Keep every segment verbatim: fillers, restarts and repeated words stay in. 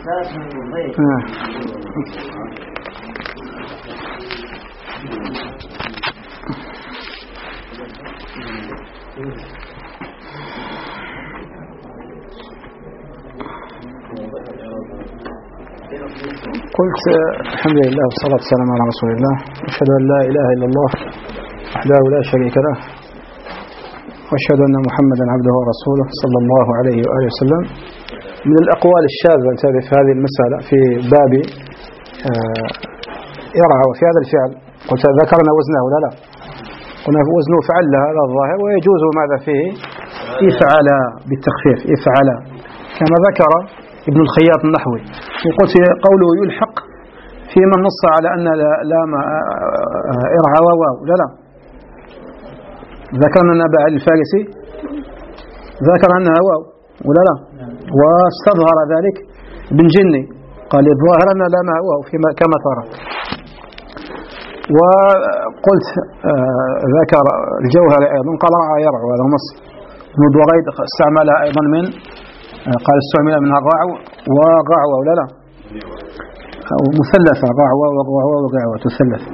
قلت الحمد لله والصلاة والسلام على رسول الله، أشهد أن لا إله إلا الله وحده لا شريك له، وأشهد أن محمدا عبده ورسوله صلى الله عليه وآله وسلم. من الأقوال الشاذة في هذه المسألة في باب يرعى وفي هذا الفعل، قلت ذكرنا وزنه ولا لا؟ قلنا وزنه فعل هذا الظاهر، ويجوز ماذا فيه يفعل بالتخفيف يفعل كما ذكر ابن الخياط النحوي. وقلت قوله يلحق في من نص على أن لام إرعى وواو لا لا، ذكرنا النبع الفارسي ذكر أنها واو ولا لا، واستظهر ذلك ابن جني قال الظاهر أن لامها واو كما ترى. وقلت ذكر الجوهري أيضا قال رعى يرعى، هذا نص. ابن دريد استعملها أيضا من قال استعمل منها الرعو وغعوة ولا لا، أو مثلثة رعوة وغعوة وغعوة تثلث.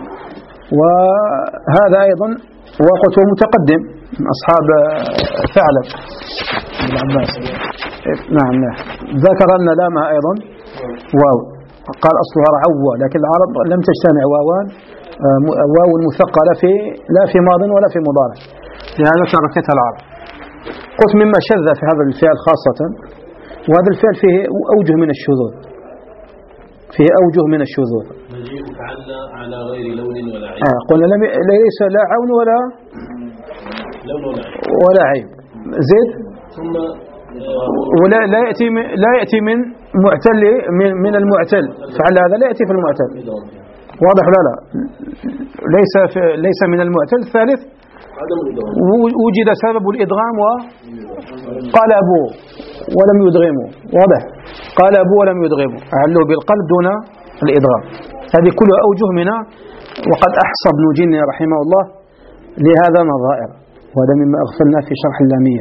وهذا أيضا وقت متقدم من أصحاب ثعلب العباس. نعم نعم ذكر أن لامها أيضا واو، قال أصلها رعوة، لكن العرب لم تجتمع واوان واو مثقلة في لا في ماض ولا في مضارع، لهذا تركتها العرب. قلت مما شذ في هذا الفعل خاصة، وهذا الفعل فيه أوجه من الشذوذ، فيه أوجه من الشذوذ. مجيء فعل على غير لون ولا عيب. آه قلنا ليس لا عون ولا لون ولا عيب ولا عيب زيد. ثم ولا لا يأتي من لا يأتي من معتل من, من المعتل، فعل هذا لا يأتي في المعتل، واضح لا لا، ليس في ليس من المعتل. الثالث وجد سبب الإدغام وقلبوا ولم يدغموا، واضح، قلبوا ولم يدغموا، أعلوا بالقلب دون الإدغام. هذه كلها أوجه منها، وقد أحصى ابن جني رحمه الله لهذا نظائر، وهذا مما أغفلنا في شرح اللامية.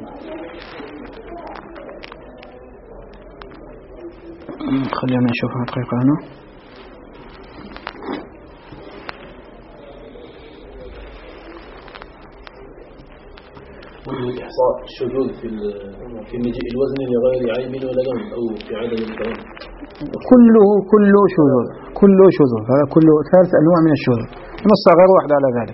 خلينا نشوفها دقيقة هنا. إحصاء الشذوذ في في مجيء الوزن لغير عيب ولا لون أو في عدم الكلام، كله كله شذوذ، كله شذوذ، هذا كله ثالث أنواع من الشذوذ، نص غير واحد على ذلك.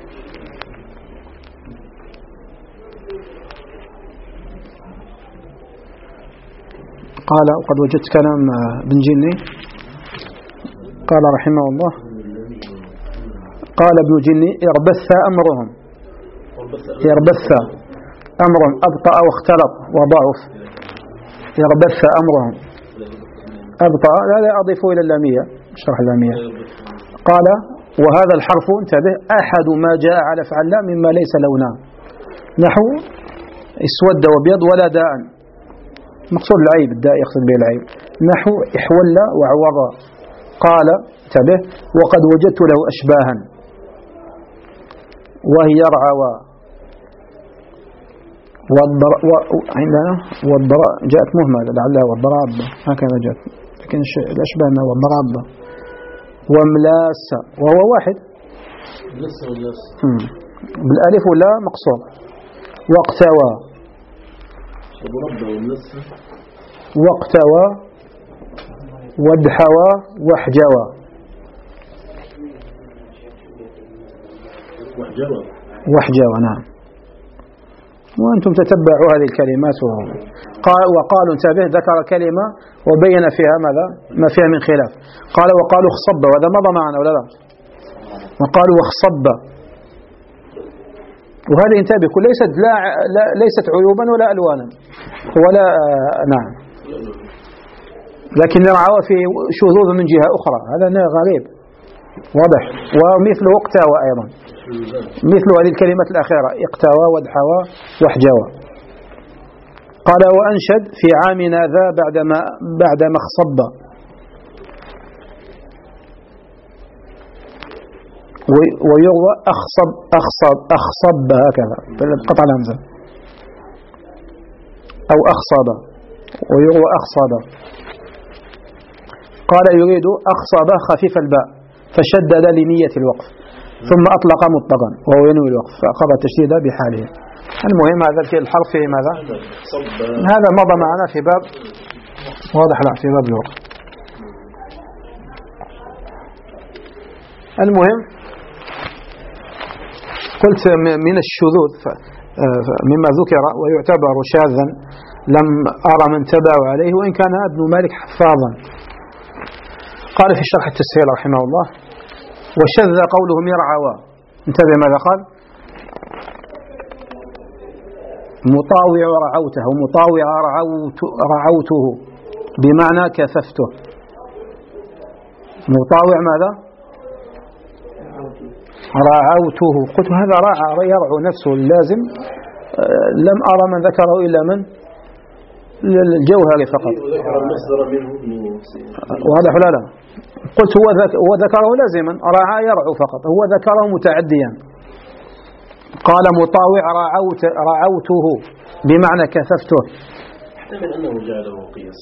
قال وقد وجدت كلام ابن جني قال رحمه الله، قال ابن جني اربث أمرهم، اربث أمرهم أبطأ واختلط وضعف، اربث أمرهم أبطأ، هذا أضيف إلى اللامية شرح اللامية. قال وهذا الحرف انتبه أحد ما جاء على فعل مما ليس لونا، نحو اسود وابيض ولا داء، مقصود العيب، الداء يقصد به العيب، نحو احول وعوضا. قال انتبه وقد وجدت له أشباها وهي رعوى والضراء عندنا والضراء جاءت مهملة لعلها والضراب هكذا جاءت، لكن الأشباه أنها والضراب وملاسة وهو واحد بالألف ولا مقصور. واقتوى واقتوى وادحوى واحجوى واحجوى نعم. وأنتم تتبعوا هذه الكلمات. وقالوا انتبه ذكر كلمة وبين فيها ماذا ما فيها من خلاف. قال وقالوا اخصب، وهذا مضى معنا ولا لا؟ وقالوا واخصب، وهذه انتبه كل ليست لا, لا ليست عيوبا ولا ألوانا ولا آه نعم، لكن رعوى في شذوذ من جهة أخرى، هذا غريب واضح. ومثله اقتوى أيضا، مثل هذه الكلمات الأخيرة اقتوى وادحوى واحجوى. قال وأنشد في عامنا ذا بعدما بعدما اخصب، ويروى أخصب أخصب أخصب هكذا قطع الهمزة، أو أخصب ويروى أخصب. قال يريد أخصب خفيف الباء فشدد لنية الوقف ثم أطلق مطلقا وهو ينوي الوقف فأخذ التشديد بحاله. المهم هذا الحرف في ماذا؟ هذا مضى معنا في باب واضح لا في باب الوقف. المهم قلت من الشذوذ مما ذكر ويعتبر شاذا لم أرى من تبع عليه وإن كان ابن مالك حفاظا. قال في الشرح التسهيل رحمه الله وشذ قوله مرعوا. انتبه ماذا قال؟ مطاوع رعوته مطاوع رعوت رعوته بمعنى كثفته. مطاوع ماذا؟ رعوته. قلت هذا رعى يرعو نفسه اللازم. لم أرى من ذكره إلا من الجوهري فقط. واضح لا لا قلت هو هو ذكره لازما رعى يرعو فقط هو ذكره متعديا. قال مطاوع رعوت رعوته بمعنى كثفته. احتمل أنه جعله قياس.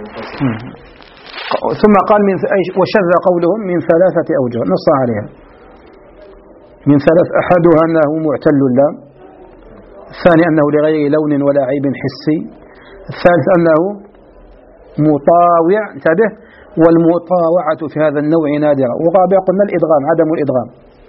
ثم قال من وشذ قولهم من ثلاثة أوجه نص عليها. من ثلاث أحدها أنه معتل اللام. الثاني أنه لغير لون ولا عيب حسي. الثالث أنه مطاوع. انتبه والمطاوعة في هذا النوع نادرة. والرابع قلنا الإدغام عدم الإدغام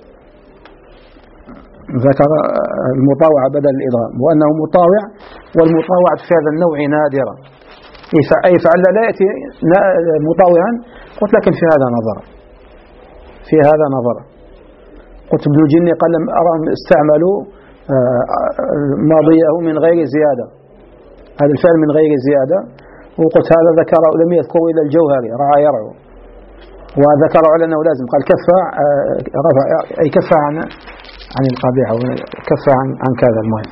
ذكر المطاوعة بدل الإدغام وأنه مطاوع والمطاوعة في هذا النوع نادرة أي فعل لا يأتي مطاوعا. قلت لكن في هذا نظر في هذا نظر قلت ابن الجني قال لم أرى استعملوا ماضيه من غير زيادة هذا الفعل من غير زيادة. وقلت هذا ذكر لم يذكروا إلى الجوهري رعى يرعو وذكروا على أنه لازم قال كفى رفع أي كفى عن عن القبيح كفى عن, عن كذا. المهم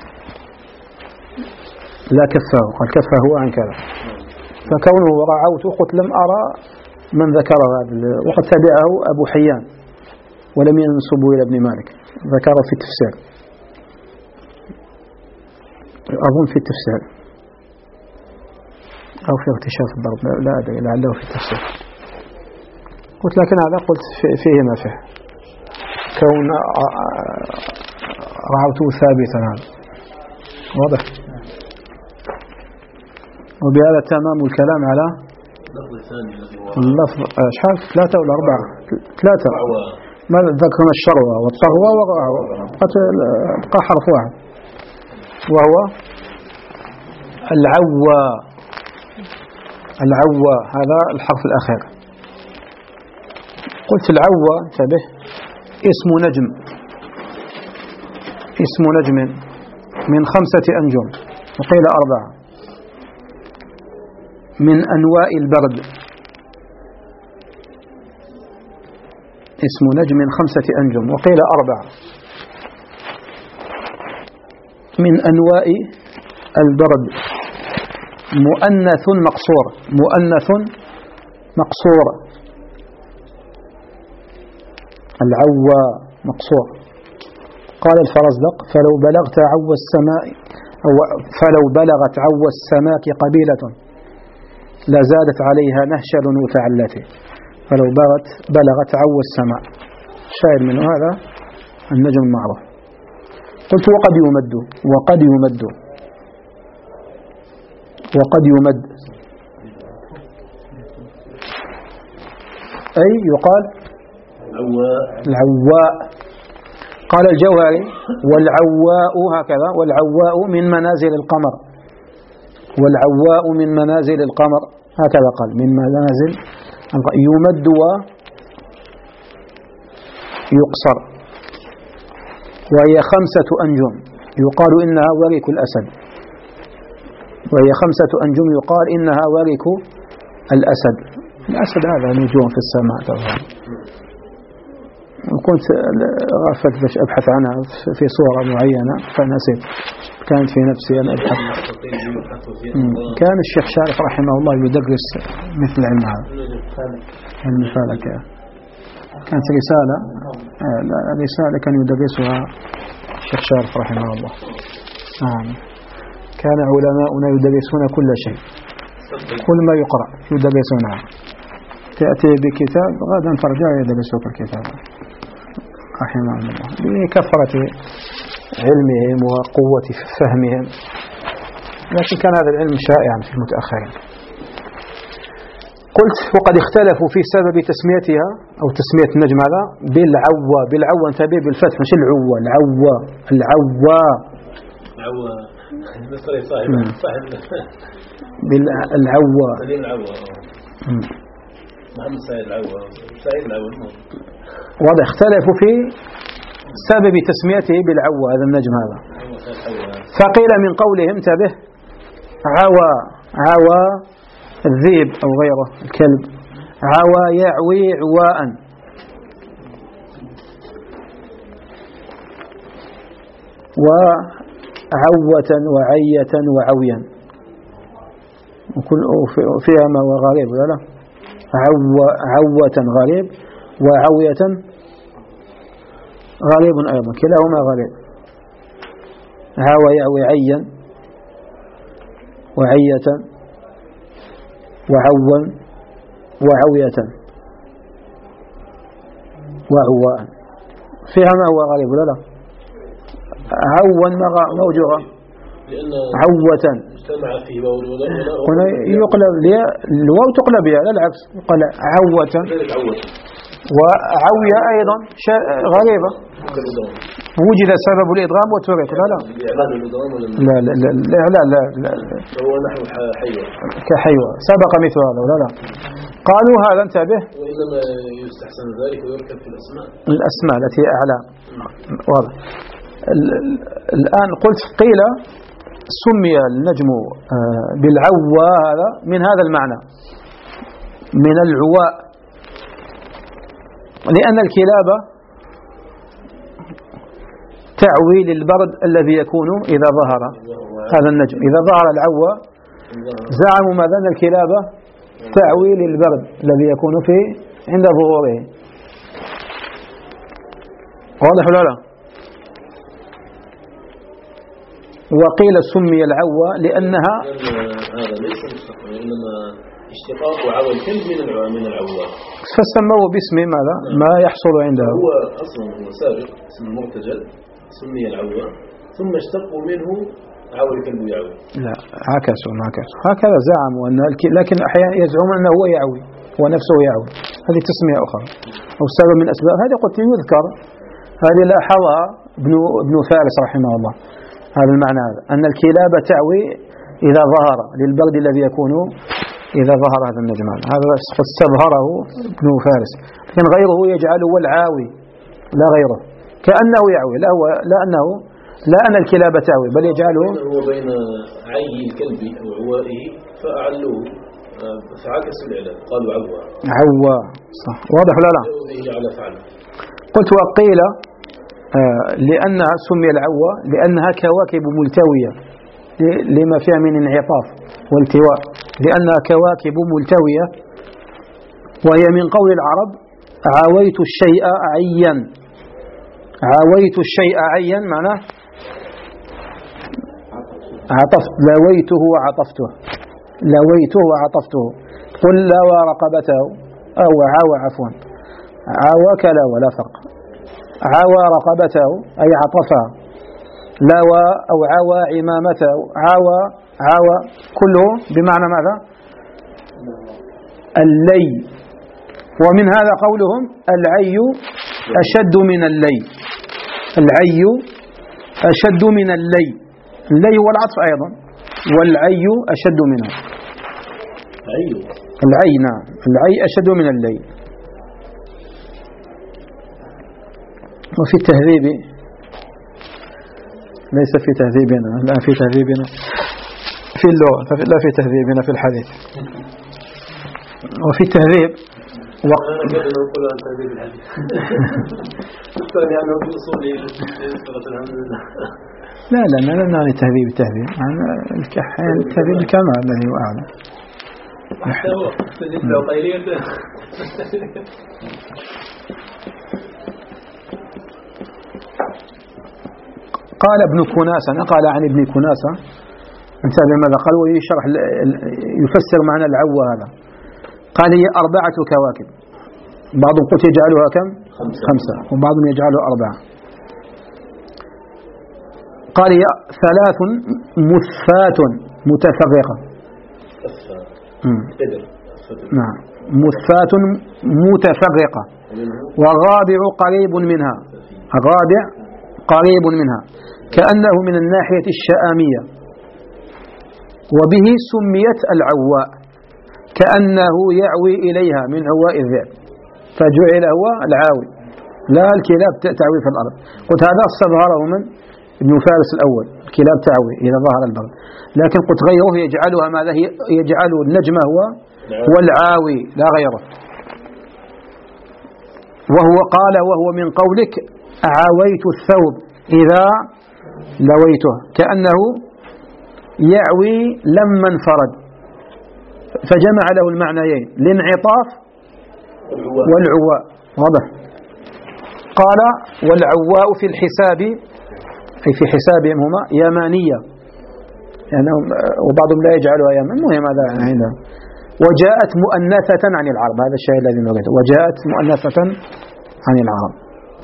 لا كفى قال كفى هو عن كذا فكونه رعوت قلت لم أرى من ذكر هذا وقد تبعه أبو حيان ولم ينسبه إلى ابن مالك ذكره في التفسير أظن في التفسير أو في اغتشاف الضرب لا أدري لعله في التفسير. قلت لكن هذا قلت فيه ما فيه كون رعوته ثابتا هذا واضح. وبهذا تمام الكلام على اللفظ أشحال ثلاثة ولا أربعة ثلاثة ماذا ذكرنا الشروة والطغوة وقد بقى حرف واحد وهو العوى. العوى هذا الحرف الأخير. قلت العوى انتبه اسم نجم اسم نجم من خمسة أنجم وقيل أربعة من أنواع البرد. اسم نجم من خمسة أنجم وقيل أربعة من أنواع البرد. مؤنث مقصور مؤنث مقصور. العوى مقصور. قال الفرزدق فلو بلغت عوى السماء أو فلو بلغت عوى السماء قبيلة لزادت عليها نهشل وتعلته. فلو بلغت بلغت عوى السماء شاهد من هذا النجم المعروف. قلت وقد يمد وقد يمد وقد يمد أي يقال العواء. قال الجوهري والعواء هكذا والعواء من منازل القمر والعواء من منازل القمر هكذا قال من منازل يمد ويقصر. وهي خمسة أنجم يقال إنها ورك الأسد وهي خمسة أنجم يقال إنها ورك الأسد. الأسد هذا نجوم في السماء طبعا. وكنت غفلت باش أبحث عنها في صورة معينة فنسيت كانت في نفسي أن أبحث. كان الشيخ شارف رحمه الله يدرس مثل علم هذا علم الفلك. كانت رسالة رسالة كان يدرسها الشيخ شارف رحمه الله. آه. كان علماؤنا يدرسون كل شيء كل ما يقرأ يدرسونها تأتي بكتاب غدا ترجع يدرسوك الكتاب رحمه الله بكثرة علمهم وقوة فهمهم، لكن كان هذا العلم شائعا في المتأخرين. قلت وقد اختلفوا في سبب تسميتها أو تسمية النجم هذا بالعوى. بالعوى انتبه بالفتح مش العوى، العوى العوى العوى مصري صاحب صاحب بالعوى سليم العوى محمد سعيد العوى سعيد العوى. واضح اختلفوا في سبب تسميته بالعوى هذا النجم هذا. فقيل من قولهم انتبه عوى عوى الذئب أو غيره الكلب، عوى يعوي عواء، وعوة وعية وعويا، وكل فيها ما هو غريب ولا لا؟ عوة عوة غريب وعوية غريب أيضا، كلاهما غريب. عوى يعوي عيا وعية وعوا وعوية وعواء، فيها ما هو غريب ولا لا؟ عوا موجودة، عوة هنا يقلب الواو تقلب بها لا العكس، يقال عوة وعوية أيضا غريبة، وجد سبب الإدغام وترك لا لا لا لا لا لا لا لا هو نحو حيوة كحيوة سبق مثل هذا ولا لا؟ قالوا هذا انتبه وإنما يستحسن ذلك ويركب في الأسماء الأسماء التي أعلى. واضح. الآن قلت قيل سمي النجم بالعوى هذا من هذا المعنى من العواء، لأن الكلاب تعوي للبرد الذي يكون إذا ظهر هذا النجم. إذا ظهر العوى زعموا ماذا أن الكلاب تعوي للبرد الذي يكون في عند ظهوره. واضح ولا لا؟ وقيل سمي العوى لأنها هذا ليس مشتق إنما اشتقاق عوى الكلب من من العوى، فسموه باسم ماذا ما يحصل عنده. هو أصلا هو سابق اسم مرتجل سمي العوى ثم اشتقوا منه عوى الكلب يعوي. لا عكسوا ما عكسوا هكذا زعموا أن لكن أحيانا يزعمون أنه هو يعوي ونفسه يعوي، هذه تسمية أخرى أو سبب من أسباب. هذه قلت يذكر هذه لاحظها ابن ابن فارس رحمه الله هذا المعنى هذا أن الكلاب تعوي إذا ظهر للبرد الذي يكون إذا ظهر هذا النجم. هذا استظهره ابن فارس، لكن غيره يجعله هو العاوي لا غيره كأنه يعوي، لا هو لا أنه لا أن الكلاب تعوي بل يجعله هو بين عي الكلب أو عوائه فأعلوه فعكسوا العلم قالوا عوى عوى صح. واضح ولا لا؟ قلت وقيل آه لأنها سمي العوى لأنها كواكب ملتوية لما فيها من انعطاف والتواء، لأنها كواكب ملتوية، وهي من قول العرب عاويت الشيء عيا. عاويت الشيء عيا معناه عطفت، لويته وعطفته، لويته وعطفته. قل لوى رقبته أو عاوى عفوا عاوى كلا ولا فرق، عاوى رقبته أي عطفها، لوى أو عاوى عمامته، عاوى عاوى كله بمعنى ماذا؟ اللي. ومن هذا قولهم العي أشد من اللي، العي أشد من اللي، اللي هو العطف أيضا والعي أشد منه. العي نعم العي أشد من اللي. وفي التهذيب ليس في تهذيبنا الآن في تهذيبنا في اللغة لا في تهذيبنا في الحديث. وفي التهذيب لا لا لا نعني التهذيب التهذيب الكحين التهذيب الكمال الذي هو أعلى. قال ابن كناسة نقل عن ابن كناسة انتبه ماذا قال ويشرح يفسر معنى العوى هذا. قال هي أربعة كواكب، بعضهم قلت يجعلها كم؟ خمسة, خمسة وبعضهم يجعلها أربعة. قال هي ثلاث مثات متفرقة. نعم مثات متفرقة. والرابع قريب منها، الرابع قريب منها كأنه من الناحية الشآمية، وبه سميت العواء كأنه يعوي إليها من عواء الذئب، فجعل هو العاوي لا الكلاب تعوي في الأرض. قلت هذا استظهره من ابن فارس الأول، الكلاب تعوي إذا ظهر البرد، لكن قلت غيره يجعلها ماذا؟ يجعل النجم هو هو العاوي لا غيره. وهو قال وهو من قولك عاويت الثوب إذا لويته، كأنه يعوي لما انفرد، فجمع له المعنيين الانعطاف والعواء. واضح؟ قال والعواء في الحساب أي في حسابهم هما يمانية، يعني وبعضهم لا يجعلها يمن، المهم هذا عندهم. وجاءت مؤنثة عن العرب، هذا الشيء الذي نريده، وجاءت مؤنثة عن العرب.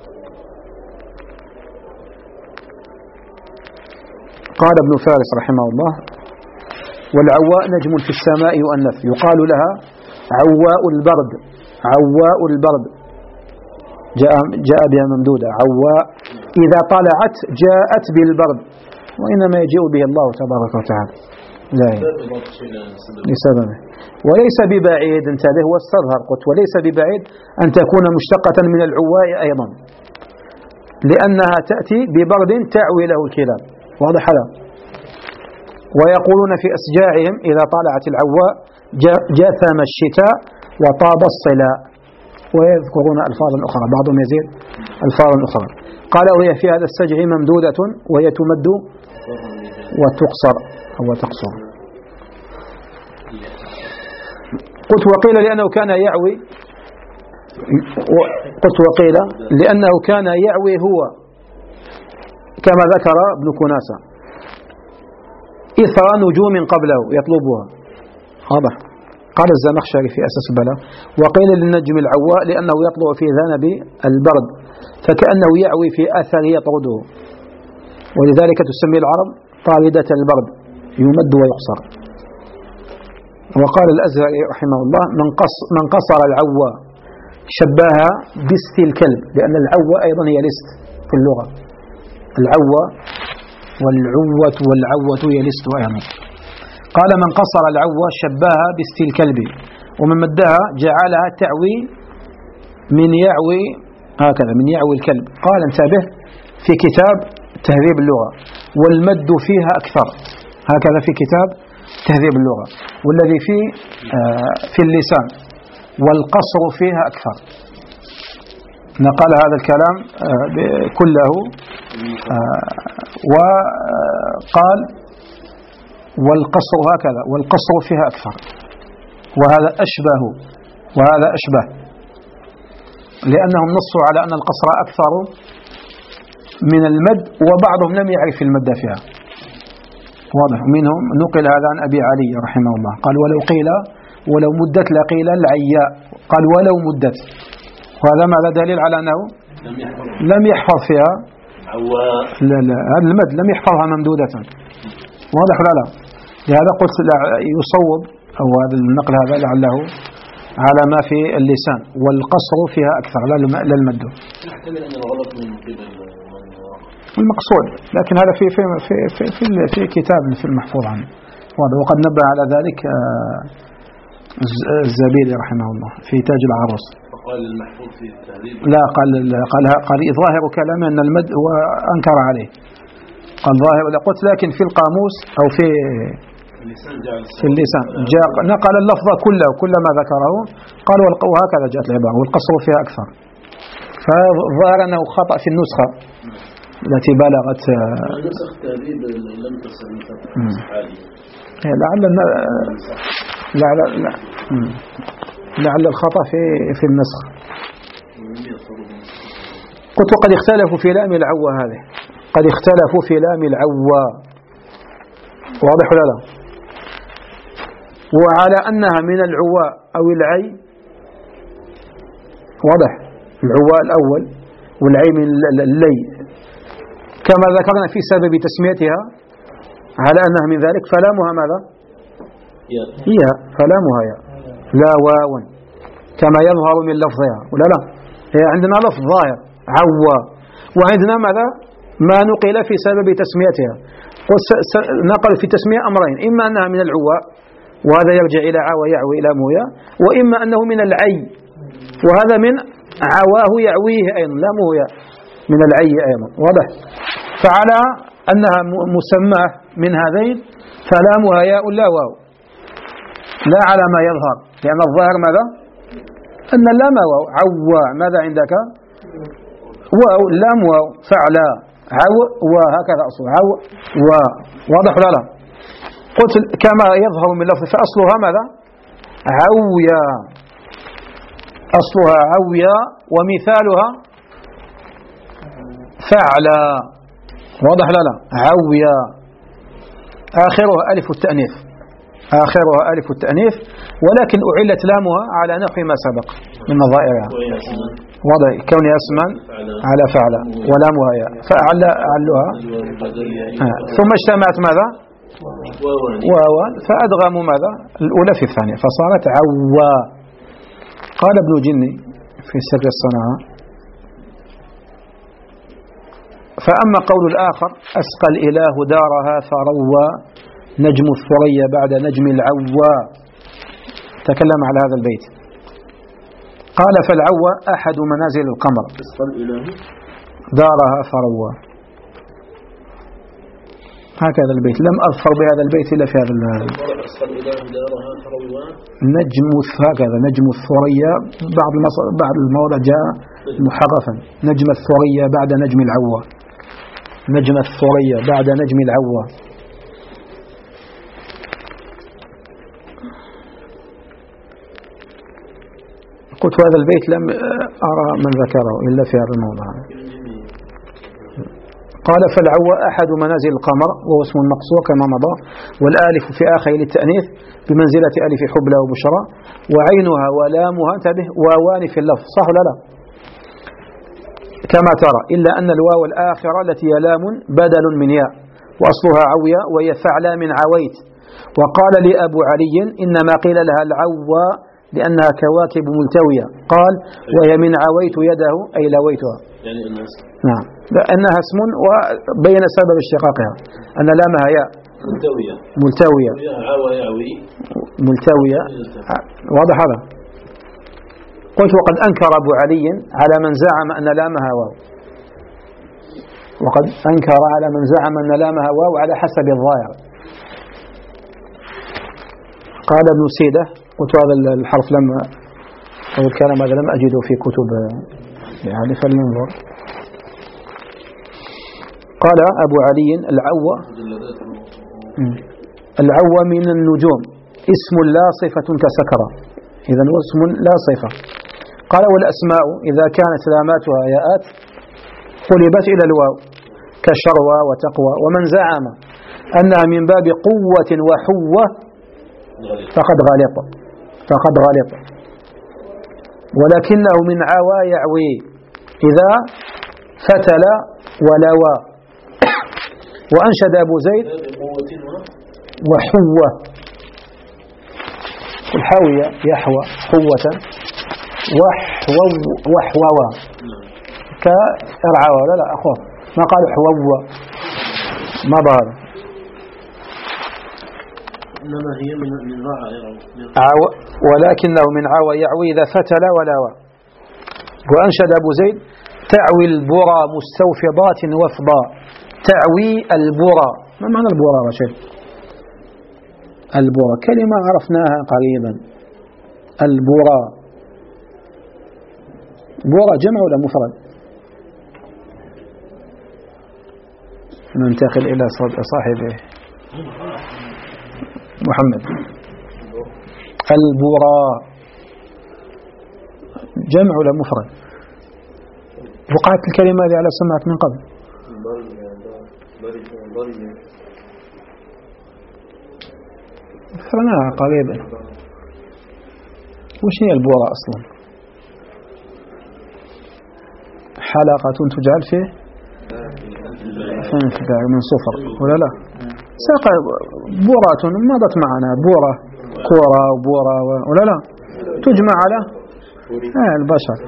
قال ابن فارس رحمه الله والعواء نجم في السماء يؤنث يقال لها عواء البرد، عواء البرد جاء, جاء بها ممدودة، عواء إذا طلعت جاءت بالبرد، وإنما يجيء به الله تبارك وتعالى لسببه. وليس ببعيد، انتبه واستظهر، قلت وليس ببعيد أن تكون مشتقة من العواء أيضا، لأنها تأتي ببرد تعوي له الكلاب. واضح هذا؟ ويقولون في أسجاعهم إذا طلعت العواء جاثم الشتاء وطاب الصلاء، ويذكرون ألفاظا أخرى، بعضهم يزيد ألفاظا أخرى. قال وهي في هذا السجع ممدودة وهي تمد وتقصر أو تقصر. قلت وقيل لأنه كان يعوي، قلت وقيل لأنه كان يعوي هو كما ذكر ابن كناسة إثر نجوم قبله يطلبها. واضح؟ قال الزمخشري في أساس البلاغ وقيل للنجم العواء لأنه يطلع في ذنب البرد فكأنه يعوي في أثر يطرده، ولذلك تسمي العرب طاردة البرد، يمد ويقصر. وقال الأزهري رحمه الله من قصر العواء شبهها بست الكلب، لأن العواء أيضا هي لست في اللغة، العواء والعوة والعوة هي لست أيضا. قال من قصر العواء شبهها بست الكلب، ومن مدها جعلها تعوي من يعوي هكذا من يعوي الكلب. قال انتبه في كتاب تهذيب اللغة والمد فيها أكثر، هكذا في كتاب تهذيب اللغة، والذي في آه في اللسان والقصر فيها أكثر. نقل هذا الكلام آه كله آه وقال والقصر هكذا والقصر فيها أكثر، وهذا أشبه وهذا أشبه، لأنهم نصوا على أن القصر أكثر من المد، وبعضهم لم يعرف المد فيها. واضح؟ منهم نقل هذا عن أبي علي رحمه الله قال ولو قيل ولو مدت لقيل العياء، قال ولو مدت، وهذا ماذا دليل على أنه لم يحفظ فيها لا لا هذا المد لم يحفظها ممدودة. واضح ولا لا؟ لهذا قلت يصوب أو هذا النقل هذا لعله على ما في اللسان، والقصر فيها أكثر لا المد. يحتمل أن الغلط من قبل المقصود، لكن هذا في في في في, في, في كتاب في المحفوظ عنه، وقد نبه على ذلك الزبيدي رحمه الله في تاج العروس. فقال المحفوظ في التهذيب لا قال قال قال ظاهر كلامه أن المد وأنكر عليه، قال ظاهر قلت لكن في القاموس أو في في اللسان جاء نقل اللفظ كله كل ما ذكره قال وهكذا جاءت العبارة والقصر فيها أكثر، فظاهر أنه خطأ في النسخة التي بلغت نسخ تهذيب لم تصل لعل لعل لعل الخطأ في في النسخ. قلت قد اختلفوا في لام العوى، هذه قد اختلفوا في لام العوى، واضح ولا لا؟ وعلى أنها من العواء أو العي، واضح، العواء الأول والعي من اللي كما ذكرنا في سبب تسميتها على أنها من ذلك، فلامها ماذا؟ هي فلامها يا لا واو كما يظهر من لفظها، ولا لا؟ هي عندنا لفظ ظاهر عوا، وعندنا ماذا؟ ما نقل في سبب تسميتها. نقل في تسمية أمرين، إما أنها من العواء وهذا يرجع إلى عوى يعوي إلى مويا، وإما أنه من العي وهذا من عواه يعويه أيضا لا مويا من العي أيضا، واضح؟ فعلى أنها مسماه من هذين فلامها ياء لا واو، لا على ما يظهر، لأن الظاهر ماذا؟ أن اللام واو. عوا ماذا عندك؟ واو، لام واو، فعلا عو وهكذا أصل عو و، واضح ولا لا؟ قلت كما يظهر من لفظ، فأصلها ماذا؟ عويا، أصلها عويا، ومثالها فعلا، واضح لا لا؟ عويا آخرها ألف التأنيث، آخرها ألف التأنيث، ولكن أعلت لامها على نحو ما سبق من نظائرها، واضح، كونها اسما على فعلا ولامها ياء فأعلى أعلها، ثم اجتمعت ماذا؟ واوا، فأدغموا ماذا؟ الأولى في الثانية فصارت عوا. قال ابن جني في سر الصنعاء: فأما قول الآخر: أسقى الإله دارها فروى نجم الثريا بعد نجم العوا، تكلم على هذا البيت، قال: فالعوا أحد منازل القمر، أسقى الإله دارها فروى، هكذا البيت، لم أظفر بهذا البيت إلا في هذا أسقى الإله دارها فروى نجم، هكذا نجم الثريا، بعض بعض المواضع جاء محرفا، نجم الثريا بعد نجم العوا، نجم الثريا بعد نجم العوا. قلت هذا البيت لم أرى من ذكره إلا في هذا الموضع. قال: فالعوا أحد منازل القمر، وهو اسم مقصور كما مضى، والآلف في آخر للتأنيث بمنزلة ألف حبلى وبشرى، وعينها ولامها انتبه واوان في اللفظ، صح ولا لا؟ كما ترى، إلا أن الواو الآخرة التي هي لام بدل من ياء، وأصلها عوية وهي فعلى من عويت. وقال لي أبو علي: إنما قيل لها العوى لأنها كواكب ملتوية، قال: وهي من عويت يده أي لويتها، يعني الناس نعم، لأنها اسم، وبين سبب اشتقاقها أن لامها ياء ملتوية ملتوية عوى يعوي ملتوية، واضح هذا؟ قلت: وقد أنكر أبو علي على من زعم أن لامها واو، وقد أنكر على من زعم أن لامها واو على حسب الظاهر. قال ابن سيدة: قلت هذا الحرف لم أو الكلام هذا لم أجده في كتب يعني فلننظر. قال أبو علي: العوى العوى من النجوم، اسم لا صفة كسكرة، إذن هو اسم لا صفة. قال: والأسماء إذا كانت لاماتها ياءات قلبت إلى الواو كشروى وتقوى، ومن زعم أنها من باب قوة وحوة فقد غلط فقد غلط ولكنه من عوى يعوي إذا فتل ولوى. وأنشد أبو زيد: وحوة، الحاوية يحوى حوة، وحوى كأرعوى، لا لا أخوه ما قال حووة، ما ظهر، إنما هي من من راعى عو، ولكنه من عوى يعوي إذا فتل ولوى. وأنشد أبو زيد: تعوي البرى مستوفضات وفضا، تعوي البرى، ما معنى البرى يا شيخ؟ البرى كلمة عرفناها قريبا، البرى، برى جمع ولا مفرد؟ ننتقل إلى صاحبه محمد. البرى جمع ولا مفرد؟ وقعت الكلمة هذه على سمعت من قبل. ذكرناها قريبا. وش هي البورة أصلا؟ حلقة تجعل فيه فين من صفر ولا لا؟ ساق بورة مضت معنا بورة كورة وبورة ولا لا؟ تجمع على آه البشر.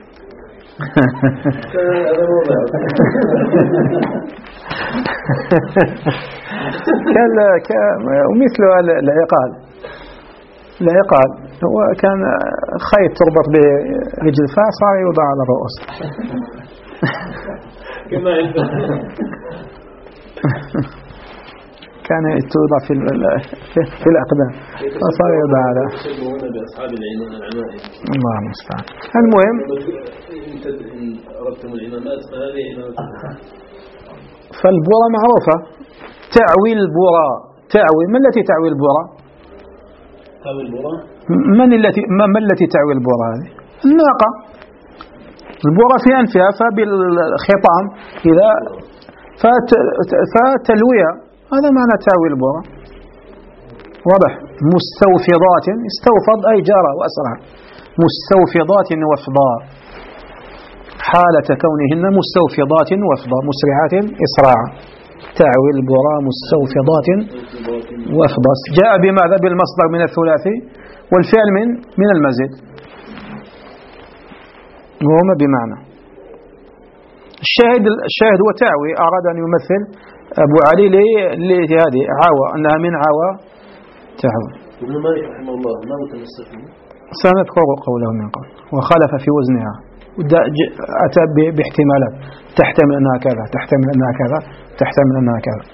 ومثل العقال، العقال هو كان خيط تربط برجل فصار يوضع على الرؤوس. كان توضع في في الأقدام فصار يوضع على الله المستعان. المهم فالبورة معروفة. تعوي البورة، تعوي من التي تعوي البورة؟ تعوي البورة من التي ما التي تعوي البورة هذه؟ الناقة. البورة في أنفها فبالخطام إذا فتلويها، هذا معنى تعوي البورة. واضح؟ مستوفضات، استوفض أي جرى وأسرع. مستوفضات وفضا، حالة كونهن مستوفضات وفضا، مسرعات إسراعا. تعوي البورا مستوفضات وفضا. جاء بماذا؟ بالمصدر من الثلاثي والفعل من من المزيد، وهما بمعنى. الشاهد الشاهد هو تعوي. أراد أن يمثل أبو علي لهذه عاوى، أنها من عاوى تعوي. ابن مالك رحمه الله ما متمسك سنذكر قوله من قبل وخالف في وزنها، أتى باحتمالات، تحتمل أنها كذا، تحتمل أنها كذا، تحتمل أنها كذا.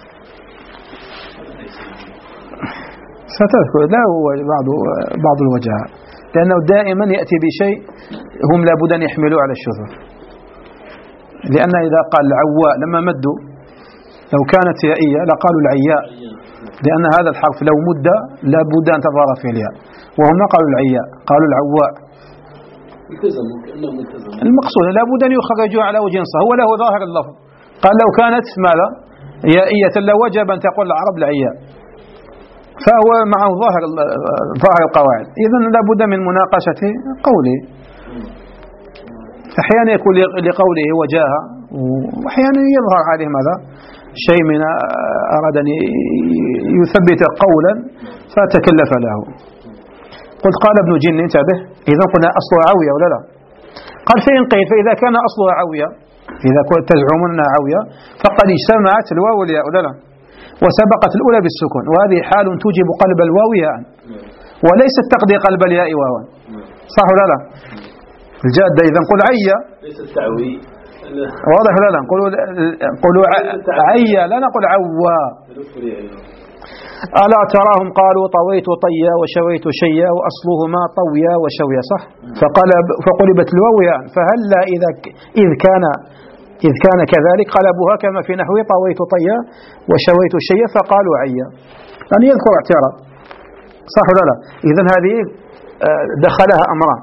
ستذكر لا هو بعض بعض الوجهات، لأنه دائما يأتي بشيء هم لابد أن يحملوا على الشذوذ. لأن إذا قال العواء لما مدوا لو كانت يائية لقالوا العياء، لأن هذا الحرف لو مد لابد أن تظهر فيه الياء، وهم قالوا العياء، قالوا العواء. المقصود لابد أن يخرجوا على وجه صح، هو له ظاهر اللفظ. قال لو كانت ماذا يائية لوجب أن تقول العرب العياء، فهو معه ظاهر ظاهر القواعد. إذن لابد من مناقشة قوله. أحيانا يكون لقوله وجاهة، وأحيانا يظهر عليه ماذا شيء من أراد أن يثبت قولا فتكلف له. قلت قال ابن جن انتبه، إذا قلنا أصلها عوية ولا لا؟ قال فإن قيل فإذا كان أصلها عوية، إذا كنت تزعمون أنها عوية فقد اجتمعت الواو والياء ولا لا؟ وسبقت الأولى بالسكون، وهذه حال توجب قلب الواو ياء وليست تقضي قلب الياء واوا، صح ولا لا؟ الجادة إذا نقول عية ليس التعوي واضح ولا لا؟ نقولوا نقولوا عية لا نقول عوا. ألا تراهم قالوا طويت طيا وشويت شيا وأصلهما طويا وشويا، صح؟ فقال فقلبت الواو ياء، فهلا إذا إذ كان إذ كان كذلك قلبوها كما في نحو طويت طيا وشويت شيا فقالوا عيا، أن يذكر اعتراض، صح ولا لا؟ إذن هذه دخلها أمران،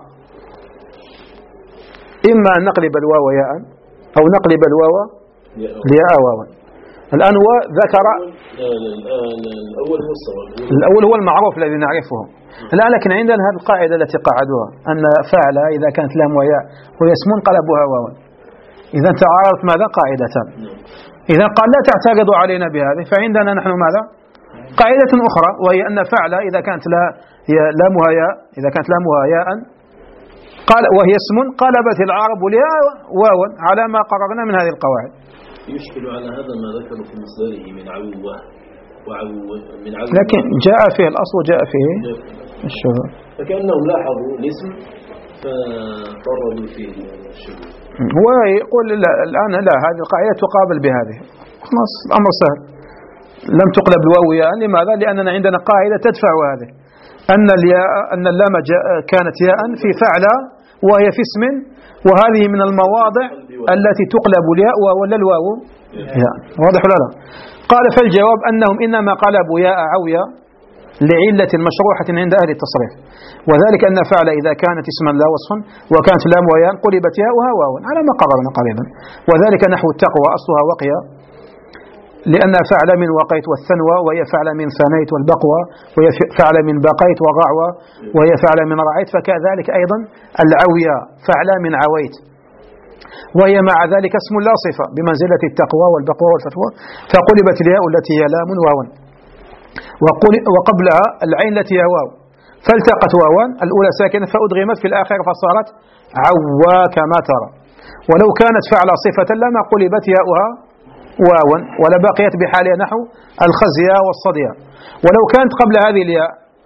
إما أن نقلب الواو ياء أو نقلب الواو لياء واوا. الآن هو ذكر الأول هو الصواب، الأول هو المعروف الذي نعرفه الآن، لكن عندنا هذه القاعدة التي قاعدوها أن فعل إذا كانت لام وياء ويسمون قلبها واوا. إذا تعارضت ماذا قاعدتان. إذا قال لا تعتقدوا علينا بهذه، فعندنا نحن ماذا قاعدة أخرى، وهي أن فعل إذا كانت لا لامها ياء إذا كانت لامها ياء قال وهي اسم قلبت العرب لها واوا على ما قررنا من هذه القواعد. يشكل على هذا ما ذكروا في مصدره من عوة وعوة من عوة، لكن جاء فيه الأصل جاء فيه الشذوذ، فكأنهم لاحظوا الاسم فطردوا فيه الشذوذ. هو يقول لا الآن لا، هذه القاعدة تقابل بهذه، خلاص الأمر سهل. لم تقلب الواو ياء، لماذا؟ لأننا عندنا قاعدة تدفع هذه، أن الياء أن اللام كانت ياء في فعل وهي في اسم، وهذه من المواضع التي تقلب الياء ولا الواو ياء، واضح ولا لا؟ قال فالجواب أنهم إنما قلبوا ياء عوية لعلة مشروحة عند أهل التصريف، وذلك أن فعل إذا كانت اسما لا وصفا وكانت لام وياء قلبت ياء وها واو على ما قررنا قريبا، وذلك نحو التقوى أصلها وقيا لأن فعل من وقيت والثنوة، وهي فعل من ثنيت والبقوة، وهي فعل من بقيت وغعوة، وهي فعل من رعيت، فكذلك أيضا العوية فعل من عويت، وهي مع ذلك اسم لا صفة بمنزلة التقوى والبقوة والفتوى، فقلبت الياء التي هي لام واوا، وقبلها العين التي هي واو، فالتقت واوان الأولى ساكنة فأدغمت في الآخر فصارت عوا كما ترى. ولو كانت فعل صفة لما قلبت ياؤها واوا ولا بقيت بحالها نحو الخزية والصدية. ولو كانت قبل هذه الياء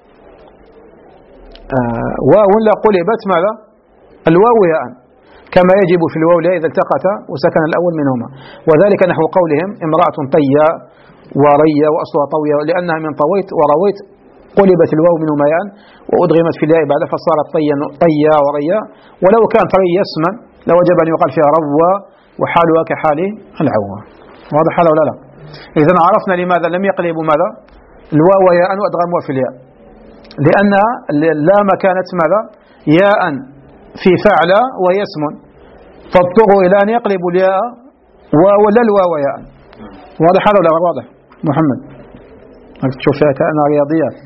آه واو لقلبت ماذا؟ الواو ياء، كما يجب في الواو الياء إذا التقتا وسكن الأول منهما، وذلك نحو قولهم امرأة طيا وريا وأصلها طوية، لأنها من طويت ورويت قلبت الواو منهما ياء وأدغمت في الياء بعد فصارت طيا طيا وريا. ولو كانت ريا اسما لوجب أن يقال فيها روى وحالها كحال العوى. واضح هذا ولا لا؟ إذا عرفنا لماذا لم يقلبوا ماذا؟ الواو ياء وأدغموا في الياء، لأن اللام كانت ماذا؟ ياء في فعل وهي اسم، فاضطروا إلى أن يقلبوا الياء ولا الواو ياء. واضح هذا ولا واضح؟ محمد تشوف فيها كأنها رياضيات.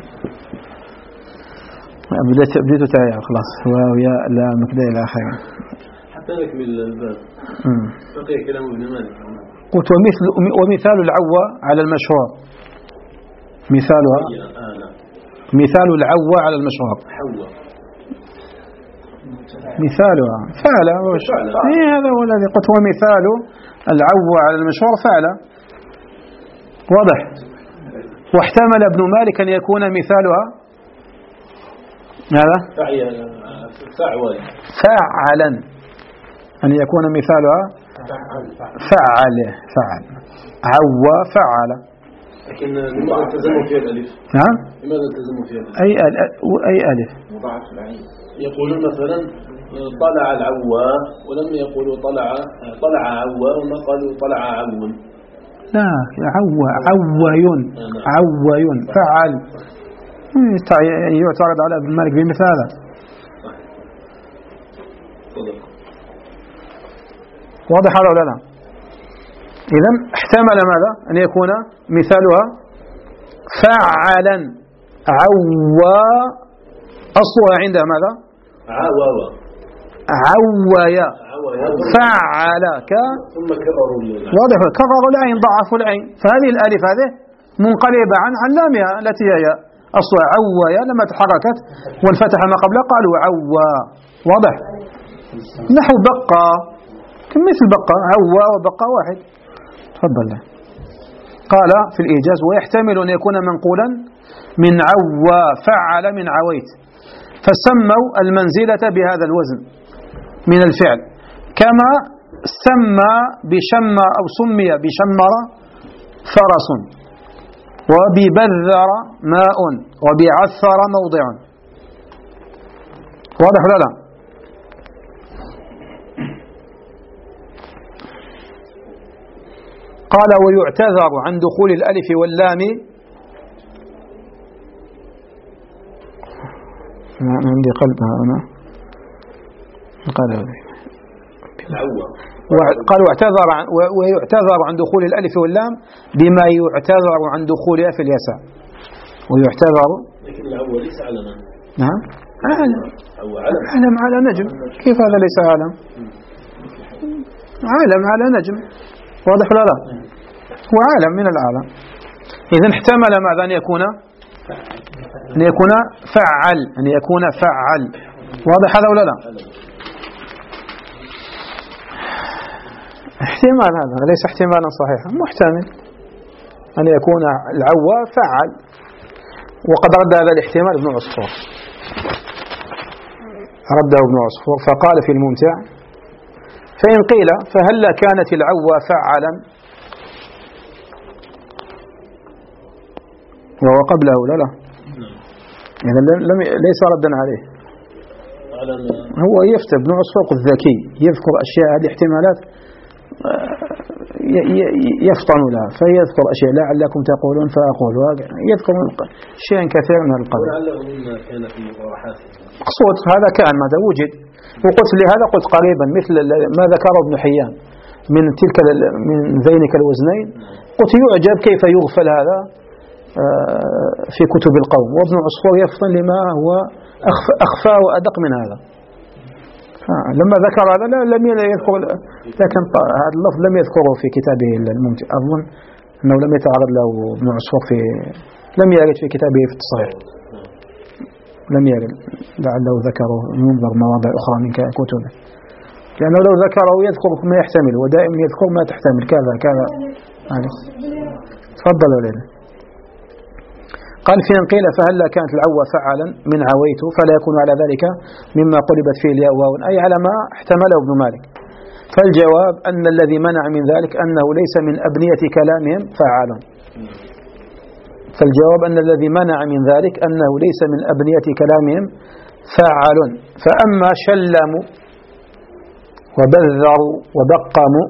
بديت بديت تايع خلاص واو ياء لام كذا إلى آخره. حتى نكمل الباب. بقي كلام ابن مالك. قلت ومثل ومثال العوى على المشهور، مثالها مثال العوى على المشهور مثالها فعل. ايه هذا هو الذي قلت هو مثال العوى على المشهور فعل. واضح. واحتمل ابن مالك أن يكون مثالها ماذا؟ فعلا، أن يكون مثالها فعل فعل عوى فعل. لكن لماذا التزموا فيها الألف؟ نعم. لماذا التزموا فيها الألف؟ أي أي ألف؟ يقولون مثلا طلع العوى ولم يقولوا طلع طلع عوى وما قالوا طلع عو. لا عوى عويون عويون فعل. يعترض على ابن مالك بمثل هذا. واضح هذا ولا لا؟ إذن احتمل ماذا؟ أن يكون مثالها فعلا عوى، أصلها عندها ماذا؟ عوى عوى فعل ك ثم كرروا واضح كرروا العين ضعفوا العين، فهذه الألف هذه منقلبة عن علامها التي هي أصلها عوى، لما تحركت وانفتح ما قبلها قالوا عوى. واضح. نحو بقى مثل بقى عوى وبقى واحد. تفضل. قال في الإيجاز ويحتمل أن يكون منقولا من عوى فعل من عويت، فسموا المنزلة بهذا الوزن من الفعل، كما سمى بشمر أو سمي بشمر فرس، وببذر ماء، وبعثر موضع. واضح ولا لا؟ قال ويعتذر عن دخول الألف واللام. أنا عندي قلب هنا. قال قال واعتذر عن ويعتذر عن دخول الألف واللام بما يعتذر عن دخولها في اليسار. ويعتذر لكن العوى ليس علما. نعم علم. علم على نجم. كيف هذا ليس علم؟ علم على نجم. واضح ولا لا؟ هو عالم من العالم. إذن احتمل ماذا؟ أن يكون أن يكون فعل أن يكون فعل. واضح هذا ولا لا؟ احتمال هذا ليس احتمالا صحيحا، محتمل أن يكون العوى فعل. وقد رد هذا الاحتمال ابن عصفور، رده ابن عصفور فقال في الممتع فإن قيل فهل كانت العوى فعلا وهو قبله ولا لا؟ إذا لم ليس ردا عليه. هو يفتى ابن عصفور الذكي يذكر أشياء هذه احتمالات يفطن لها، فيذكر أشياء لعلكم تقولون فأقول، يذكر شيئا كثير من القبل. مقصود هذا كان ماذا وجد، وقلت لهذا قلت قريبا مثل ما ذكره ابن حيان من تلك من ذينك الوزنين. قلت يعجب كيف يغفل هذا في كتب القوم، وابن عصفور يفطن لما هو أخفى وأدق من هذا. لما ذكر هذا لم يذكر، لكن هذا اللفظ لم يذكره في كتابه الممتع، أظن أنه لم يتعرض له ابن عصفور في، لم يرد في كتابه في التصحيح، لم يرد، لعله ذكره ينظر مواضع أخرى من كتبه، لأنه لو ذكره يذكر ما يحتمل، ودائما يذكر ما تحتمل كذا كذا. تفضل ولينا. قال فإن قيل فهلا كانت العوة فعلا من عويت فلا يكون على ذلك مما قلبت فيه الياء واو، أي على ما احتمله ابن مالك. فالجواب أن الذي منع من ذلك أنه ليس من أبنية كلامهم فعال. فالجواب أن الذي منع من ذلك أنه ليس من أبنية كلامهم فعال. فأما شلموا وبذروا وبقموا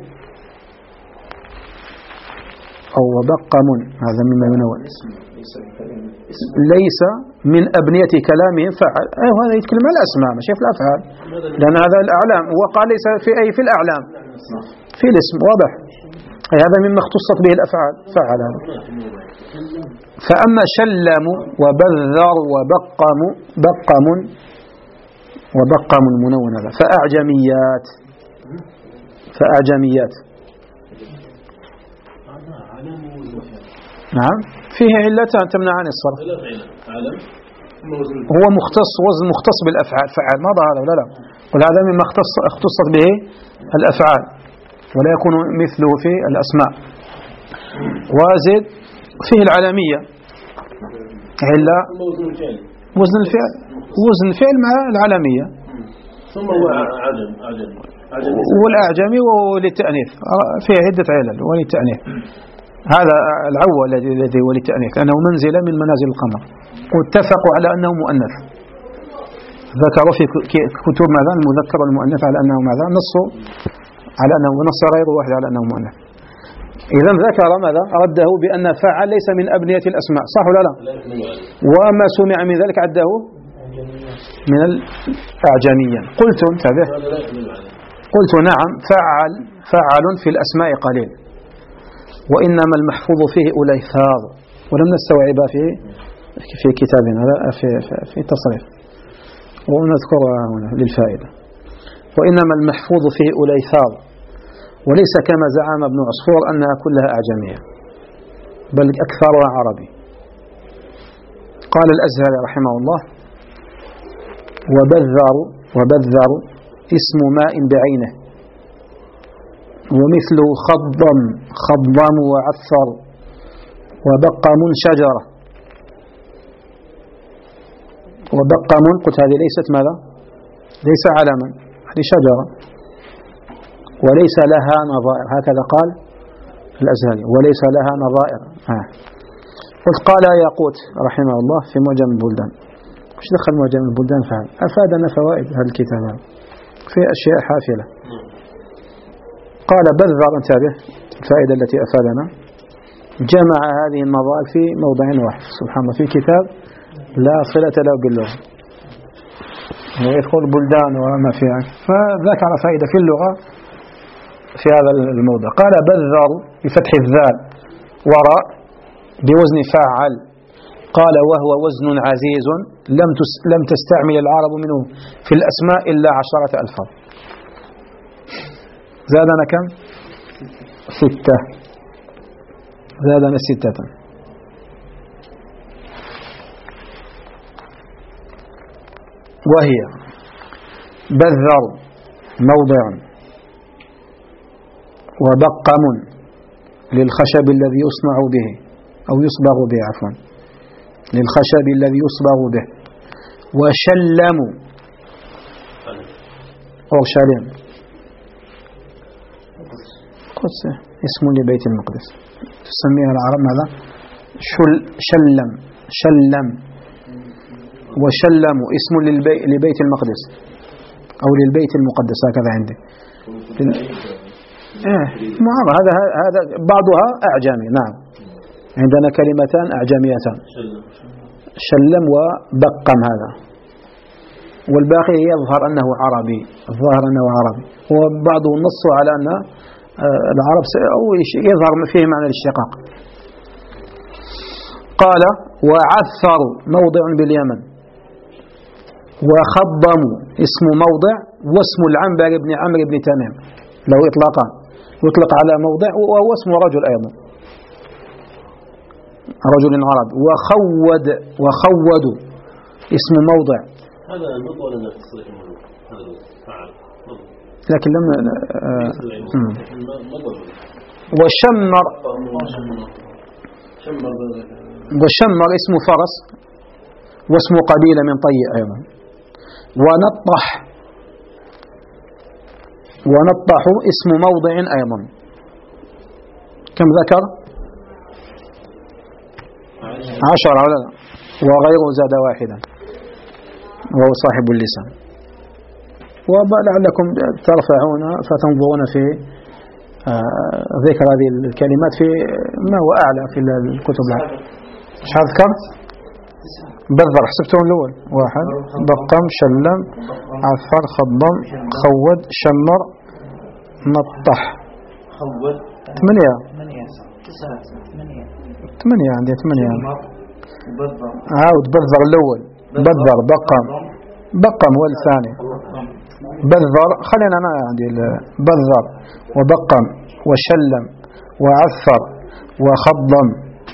أو وبقموا، هذا مما ينون، ليس من أبنية كلامهم فعل. أيوه هذا يتكلم عن الأسماء مش في الأفعال، لأن هذا الأعلام، هو قال ليس في أي في الأعلام، في الاسم واضح، أي هذا مما اختصت به الأفعال فعل هذا. فأما شلموا وبذروا وبقموا بقموا وبقموا منون هذا فأعجميات، فأعجميات نعم فيه علتان تمنعان الصرف. هو مختص وزن مختص بالأفعال فعل، ما ظهر ولا لا، وهذا مما اختص اختصت به الأفعال ولا يكون مثله في الأسماء. وزد فيه العلمية علة وزن الفعل، وزن الفعل مع العلمية، ثم هو عجم عجم والأعجمي وللتأنيث فيه عدة علل وللتأنيث. هذا العوة الذي هو للتأنيث لأنه منزلة من منازل القمر، واتفقوا على أنه مؤنث، ذكروا في كتب ماذا المذكر والمؤنث على أنه ماذا نصوا على أنه، ونص غير واحد على أنه مؤنث. إذا ذكر ماذا رده بأن فعل ليس من أبنية الأسماء، صح ولا لا؟ وما سمع من ذلك عده من الأعجمية. قلت انتبه، قلت نعم فعل فعل في الأسماء قليل، وإنما المحفوظ فيه أليثار، ولم نستوعب فيه في كتابنا في في تصريف، ونذكرها هنا للفائدة. وإنما المحفوظ فيه أليثار، وليس كما زعم ابن عصفور أنها كلها أعجمية، بل أكثرها عربي. قال الأزهري رحمه الله: وبذر وبذر اسم ماء بعينه، ومثله خضم خضم وعثر، وبقم شجرة. وبقم قلت هذه ليست ماذا؟ ليس علما، هذه شجرة وليس لها نظائر، هكذا قال الأزهري، وليس لها نظائر. آه. قلت قال ياقوت رحمه الله في معجم البلدان. وش دخل معجم البلدان فعل؟ أفادنا فوائد هذا الكتاب في أشياء حافلة. قال بذر، انتبه الفائدة التي أفادنا، جمع هذه النظائر في موضع واحد، سبحان الله، في كتاب لا صلة له باللغة، ويذكر بلدان وما فيها، فذكر فائدة في اللغة في هذا الموضع. قال بذر بفتح الذال وراء بوزن فاعل. قال وهو وزن عزيز لم لم تستعمل العرب منه في الأسماء إلا عشرة ألفاظ. زادنا كم؟ ستة، زادنا ستة. وهي بذر موضع، وبقم للخشب الذي يصنع به أو يصبغ به عفوا للخشب الذي يصبغ به، وشلم أو شلم قدس اسم لبيت المقدس، تسميها العرب ماذا؟ شل شلم شلم وشلم اسم للبي لبيت المقدس أو للبيت المقدس، هكذا عندي. إيه معرب، هذا هذا بعضها أعجمي. نعم عندنا كلمتان أعجميتان، شلم وبقم، هذا والباقي يظهر أنه عربي، الظاهر أنه عربي، وبعضه نص على أن العرب أو يظهر فيه معنى الاشتقاق. قال وعثر موضع باليمن، وخضم اسم موضع، واسم العنبر بن عمرو بن تميم له إطلاقان، يطلق على موضع وهو اسم رجل أيضا، رجل عربي. وخود وخود اسم موضع، هذا نطق ولا تصريح الموضوع؟ هذا فعل لكن لم آه وشمر وشمر اسم فرس واسم قبيلة من طي أيضا. ونطح ونطح اسم موضع أيضا، كم ذكر؟ عشر ولا لا؟ وغيره زاد واحدا وهو صاحب اللسان. ولعلكم ترفعون فتنظرون في ذكر هذه الكلمات في ما هو أعلى في الكتب. مش أذكر بذر حسبتهم الأول، واحد بقم شلم عفر خضم خود شمر نطح ثمانية ثمانية عندي ثمانية. عاود بذر الأول، بذر بقم بقم هو الثاني، بذر خلينا أنا عندي بذر وبقم وشلم وعثر وخضم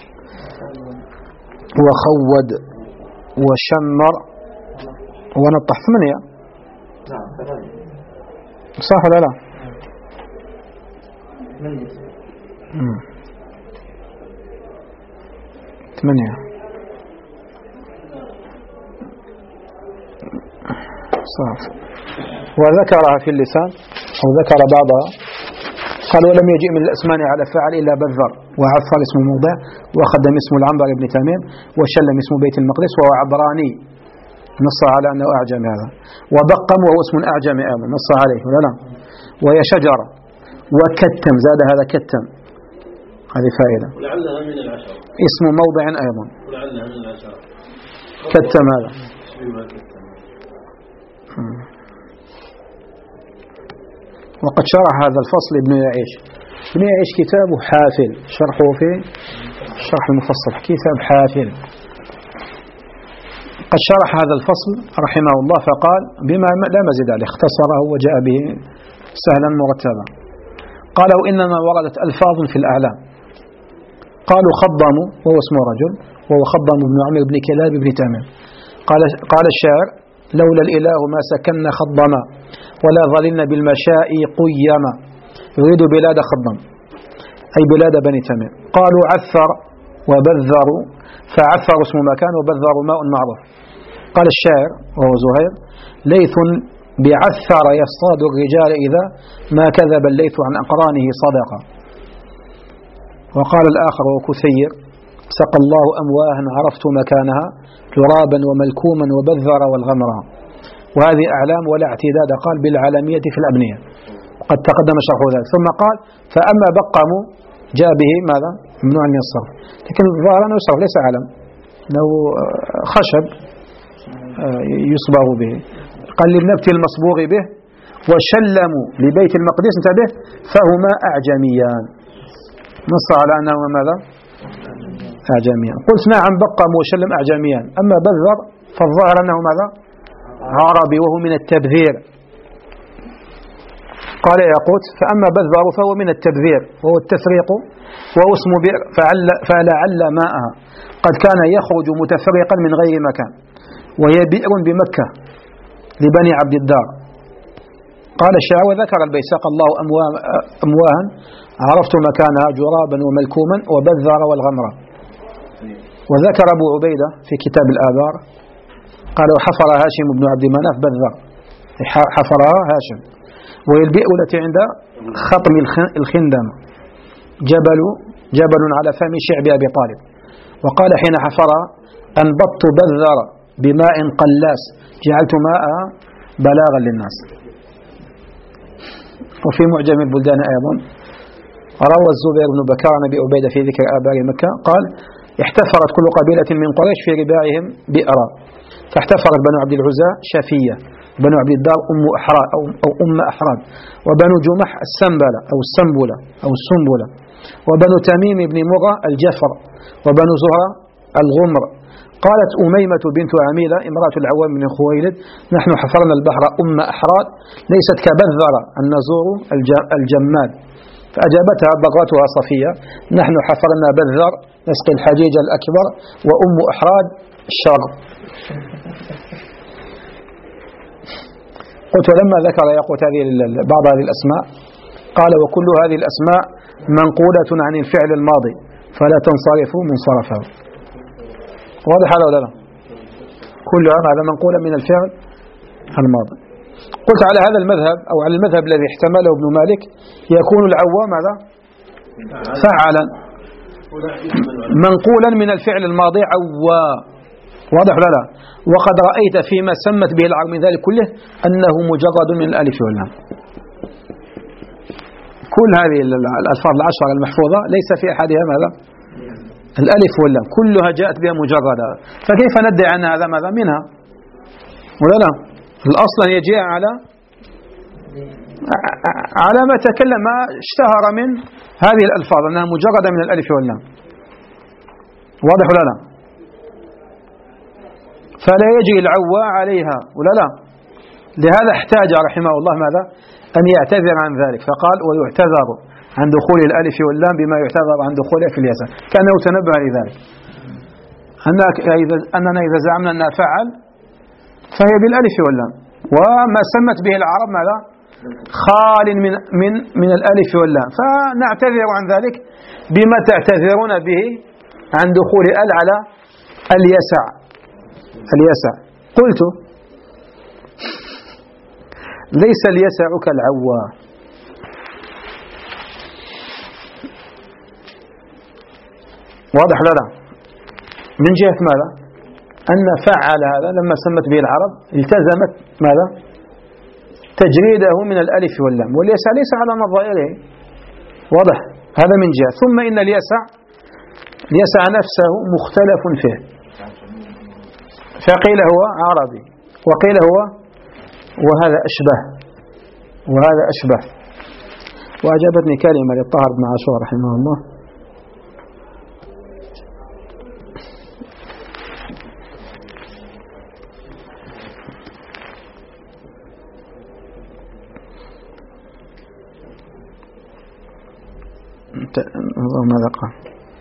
وخود وشمر ونطح ثمانية. صح ولا لا؟ ثمانية صح. وذكرها في اللسان أو ذكر بعضها، قال ولم يجيء من الأسمان على فعل إلا بذر وعفر اسم موضع وخدم اسم العنبر بن تميم وشلم اسم بيت المقدس وهو عبراني نص على أنه أعجم هذا. وبقم وهو اسم أعجم أيضا نص عليه ولا لا؟ وهي شجرة. وكتم زاد هذا كتم، هذه فائدة. ولعلها من العشرة اسم موضع أيضا، ولعلها من العشرة كتم هذا. وقد شرح هذا الفصل ابن يعيش. ابن يعيش كتابه حافل، شرحه في شرح المفصل كتاب حافل. قد شرح هذا الفصل رحمه الله فقال بما لا مزيد عليه، اختصره وجاء به سهلا مرتبا. قالوا إنما وردت ألفاظ في الأعلام. قالوا خضموا وهو اسم رجل وهو خضم بن عمرو بن كلاب بن تميم. قال قال الشاعر لولا الإله ما سكننا خضما ولا ظللنا بالمشاء قيما، يريد بلاد خضم أي بلاد بني تميم. قالوا عثر وبذروا، فعثر اسم مكان وبذروا ماء معروف. قال الشاعر وهو زهير ليث بعثر يصطاد الرجال إذا ما كذب الليث عن أقرانه صدقا. وقال الآخر وكثير سقى الله أمواها عرفت مكانها جرابا وملكوما وبذر والغمرا. وهذه أعلام ولا اعتداد قال بالعالمية في الأبنية، قد تقدم شرح ذلك. ثم قال فأما بقموا جاء به ماذا؟ ممنوع من الصرف، لكن ظاهر أنه يصرف ليس علم، أنه خشب يصبغ به. قال للنبت المصبوغ به. وشلموا لبيت المقدس انتبه فهما أعجميان، نص على أنهما ماذا؟ أعجميان. قلت نعم بقم وشلم أعجميان، أما بذر فالظاهر أنه ماذا؟ عربي وهو من التبذير. قال ياقوت فأما بذر فهو من التبذير وهو التفريق وهو اسم بئر فلعل ماءها قد كان يخرج متفرقا من غير مكان، وهي بئر بمكة لبني عبد الدار. قال الشاعر وذكر البيساق الله أمواها عرفت مكانها جرابا وملكوما وبذر والغمرة. وذكر أبو عبيدة في كتاب الآبار قال وحفر هاشم بن عبد مناف بذر، حفرها هاشم، وهي البئر التي عند خطم الخندم جبل جبل على فم شعب أبي طالب. وقال حين حفرها أنبطت بذر بماء قلاس جعلت ماءها بلاغا للناس. وفي معجم البلدان أيضا روى الزبير بن بكار عن أبي عبيدة في ذكر آبار مكة قال احتفرت كل قبيلة من قريش في رباعهم بئرا، فاحتفرت بنو عبد العزى شفية، بنو عبد الدار أم أحراد أو, أو أم أحراد، وبنو جمح السنبلة أو السنبلة أو السنبلة، وبنو تميم بن مرة الجفر، وبنو زهرة الغمر. قالت أميمة بنت عميلة امرأة العوام بن خويلد: نحن حفرنا البحر أم أحراد ليست كبذر النزور الجماد. فأجابتها بغرتها صفية: نحن حفرنا بذر نسقي الحجيج الأكبر، وأم أحراد الشر. قلت: ولما ذكر يقول هذه بعض هذه الأسماء قال: وكل هذه الأسماء منقولة عن الفعل الماضي فلا تنصرف منصرفها. واضح هذا ولا لا؟ كل هذا منقولة من الفعل الماضي. قلت: على هذا المذهب أو على المذهب الذي احتمله ابن مالك يكون العوام هذا فعلا منقولا من الفعل الماضي عوا. واضح ولا لا؟ وقد رأيت فيما سمت به العرب من ذلك كله أنه مجرد من الألف واللام. كل هذه الألفاظ العشرة المحفوظة ليس في أحدها ماذا؟ الألف واللام، كلها جاءت بها مجردة. فكيف ندعي أن هذا ماذا منها؟ ولا لا؟ الأصل هي جاء على على ما تكلم ما اشتهر من هذه الألفاظ أنها مجردة من الألف واللام. واضح ولا لا؟ فلا يجري العوا عليها ولا لا؟ لهذا احتاج رحمه الله ماذا؟ أن يعتذر عن ذلك، فقال: ويعتذر عن دخول الألف واللام بما يعتذر عن دخولها في اليسار. كأنه تنبه لذلك أننا إذا زعمنا أنها فعل فهي بالألف واللام، وما سمت به العرب ماذا؟ خال من من من الألف واللام، فنعتذر عن ذلك بما تعتذرون به عن دخول ال على اليسع. اليسع قلت: ليس اليسع كالعوا. واضح لا لا؟ من جهة ماذا؟ أن فعل هذا لما سمت به العرب التزمت ماذا؟ تجريده من الألف واللام، واليسع ليس على نظائره. واضح؟ هذا من جهة. ثم إن اليسع اليسع نفسه مختلف فيه، فقيل هو عربي وقيل هو وهذا أشبه وهذا أشبه. وأجابتني كلمة للطاهر بن عاشور رحمه الله: ماذا قال؟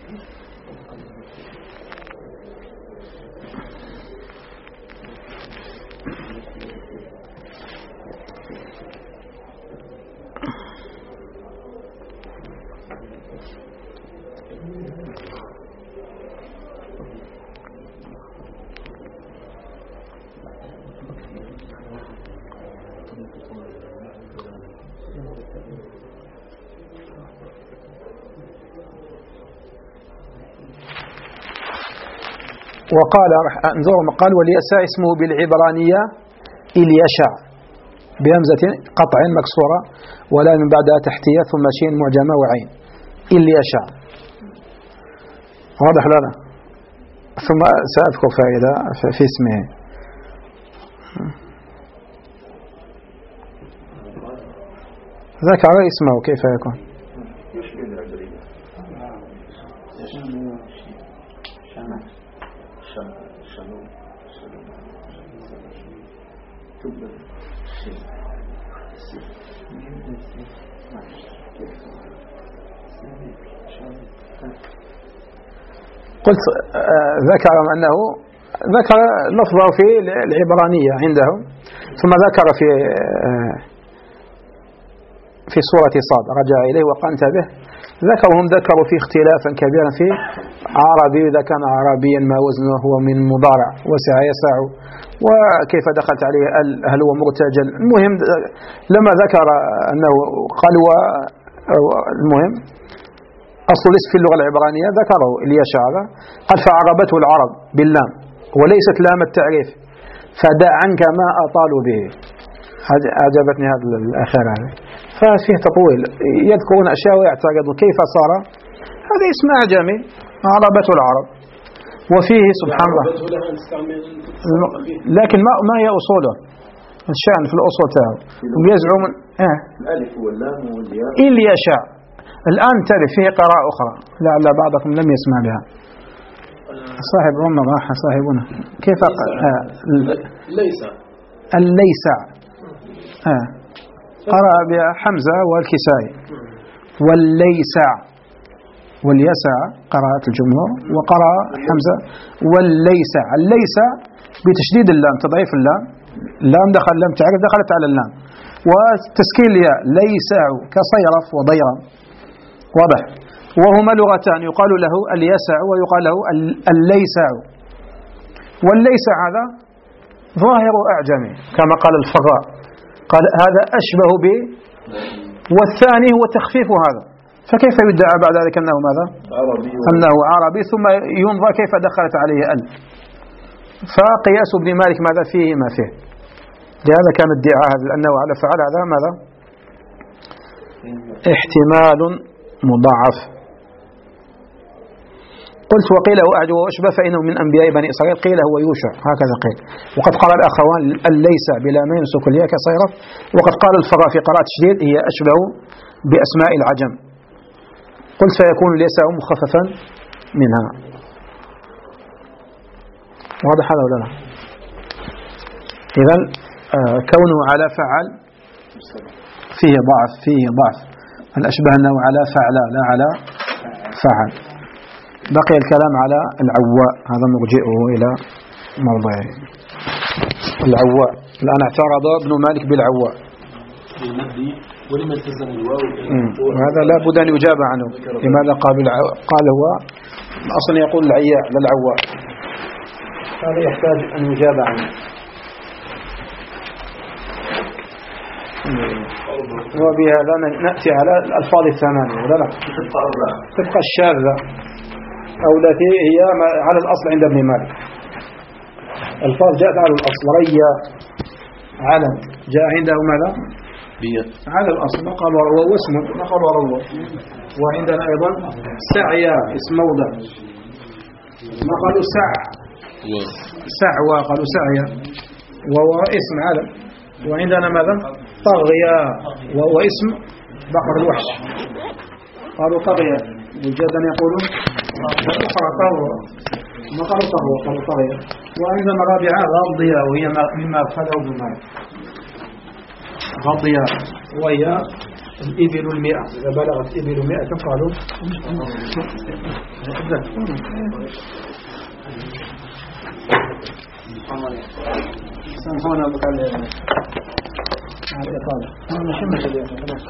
وقال انظروا ما قال: واليسع اسمه بالعبرانية اليشع بهمزة قطع مكسورة ولا من بعدها تحتية ثم شين معجمة وعين. اليشع. واضح لا لا؟ ثم سأذكر فائدة في اسمه. ذكر اسمه كيف يكون؟ قلت ذكر أنه ذكر لفظه في العبرانية عندهم، ثم ذكر في في سورة صاد رجع إليه وقال: انتبه، ذكرهم ذكروا في اختلافا كبيرا في عربي إذا كان عربيا ما وزنه هو من مضارع وسع يسع، وكيف دخلت عليه هل هو مرتجل. المهم لما ذكر أنه قال المهم أصل الاسم في اللغة العبرانية ذكره اليشع هذا قال: فعربته العرب باللام وليست لام التعريف فدع عنك ما أطالوا به. أعجبتني هذا الأخير هذا، ففيه تطويل، يذكرون أشياء ويعتقدون كيف صار هذا اسم أعجمي عربته العرب، وفيه سبحان الله لكن ما ما هي أصوله؟ الشأن في الأصل تاعو ويزعم آه. الألف واللام والياء اللي يشاء. الآن ترى فيه قراءة أخرى لعل بعضكم لم يسمع بها. صاحب رمى راح صاحبنا كيف آه. ليس الليس آه. قرأ بها حمزة والكسائي والليسع واليسع قراءة الجمهور وقرأ حمزة والليسع. الليسع بتشديد اللام تضعيف اللام اللام دخل لم تعرف دخلت على اللام وتسكين الياء ليسع كصيرف وضيرا واضح. وهما لغتان يقال له اليسع ويقال له الليسع. والليسع هذا ظاهر أعجمي كما قال الفراء قال هذا أشبه به والثاني هو تخفيف هذا. فكيف يدعى بعد ذلك أنه ماذا عربي أنه عربي ثم ينظر كيف دخلت عليه ال. فقياس ابن مالك ماذا فيه ما فيه. لهذا كان ادعاء هذا أنه على فعل هذا ماذا احتمال مضاعف. قلت وقيل هو أعجب وأشبه فإنه من أنبياء بني إسرائيل قيل هو يوشع هكذا قيل. وقد قال الأخوان الليس بلامين سكن الياء كصيرف. وقد قال الفراء في قراءة شديد هي أشبه بأسماء العجم. قلت فيكون اليسع مخففا منها. واضح هذا ولا لا؟ إذن آه كونه على فعل فيه ضعف فيه ضعف. الأشبه أنه على فعل لا على فعل. بقي الكلام على العواء هذا مرجئه إلى موضعه. العواء الآن اعترض ابن مالك بالعواء ولما التزم الواو وهذا لا بد أن يجاب عنه. لماذا قال قال هو أصلا يقول العياء للعواء. هذا يحتاج أن يجاب عنه. وبهذا نأتي على الألفاظ الثمانية ولا لا تبقى الشاذة أو التي هي على الأصل عند ابن مالك. الفاظ جاءت على الأصل ريا علم جاء عنده ماذا على الأصل ما قال وروى واسم ما قال وروى. وعندنا أيضا سعيا اسم موضع ما قالوا سع سعوى قالوا سعيا وهو اسم علم. وعندنا ماذا طغيا وهو اسم بقر الوحش قالوا طغيا. وجادا يقولون أخرى طغوى ما قالوا طغوى قالوا طغيا. وعندنا رابعة غضيا وهي مما أخذه بالمال غضيا وهي الإبل المئة إذا بلغت إبل مئة قالوا سامحونا بقال الإطالة أنا مش مش خلاص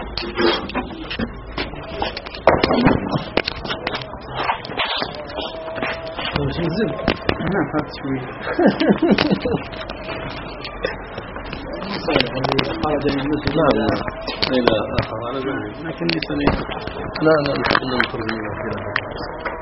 مش نزل أنا فات شوي خرج من المسجد لا لا لا آخر على ذلك لكن لسنين لا لا نحن نخرج من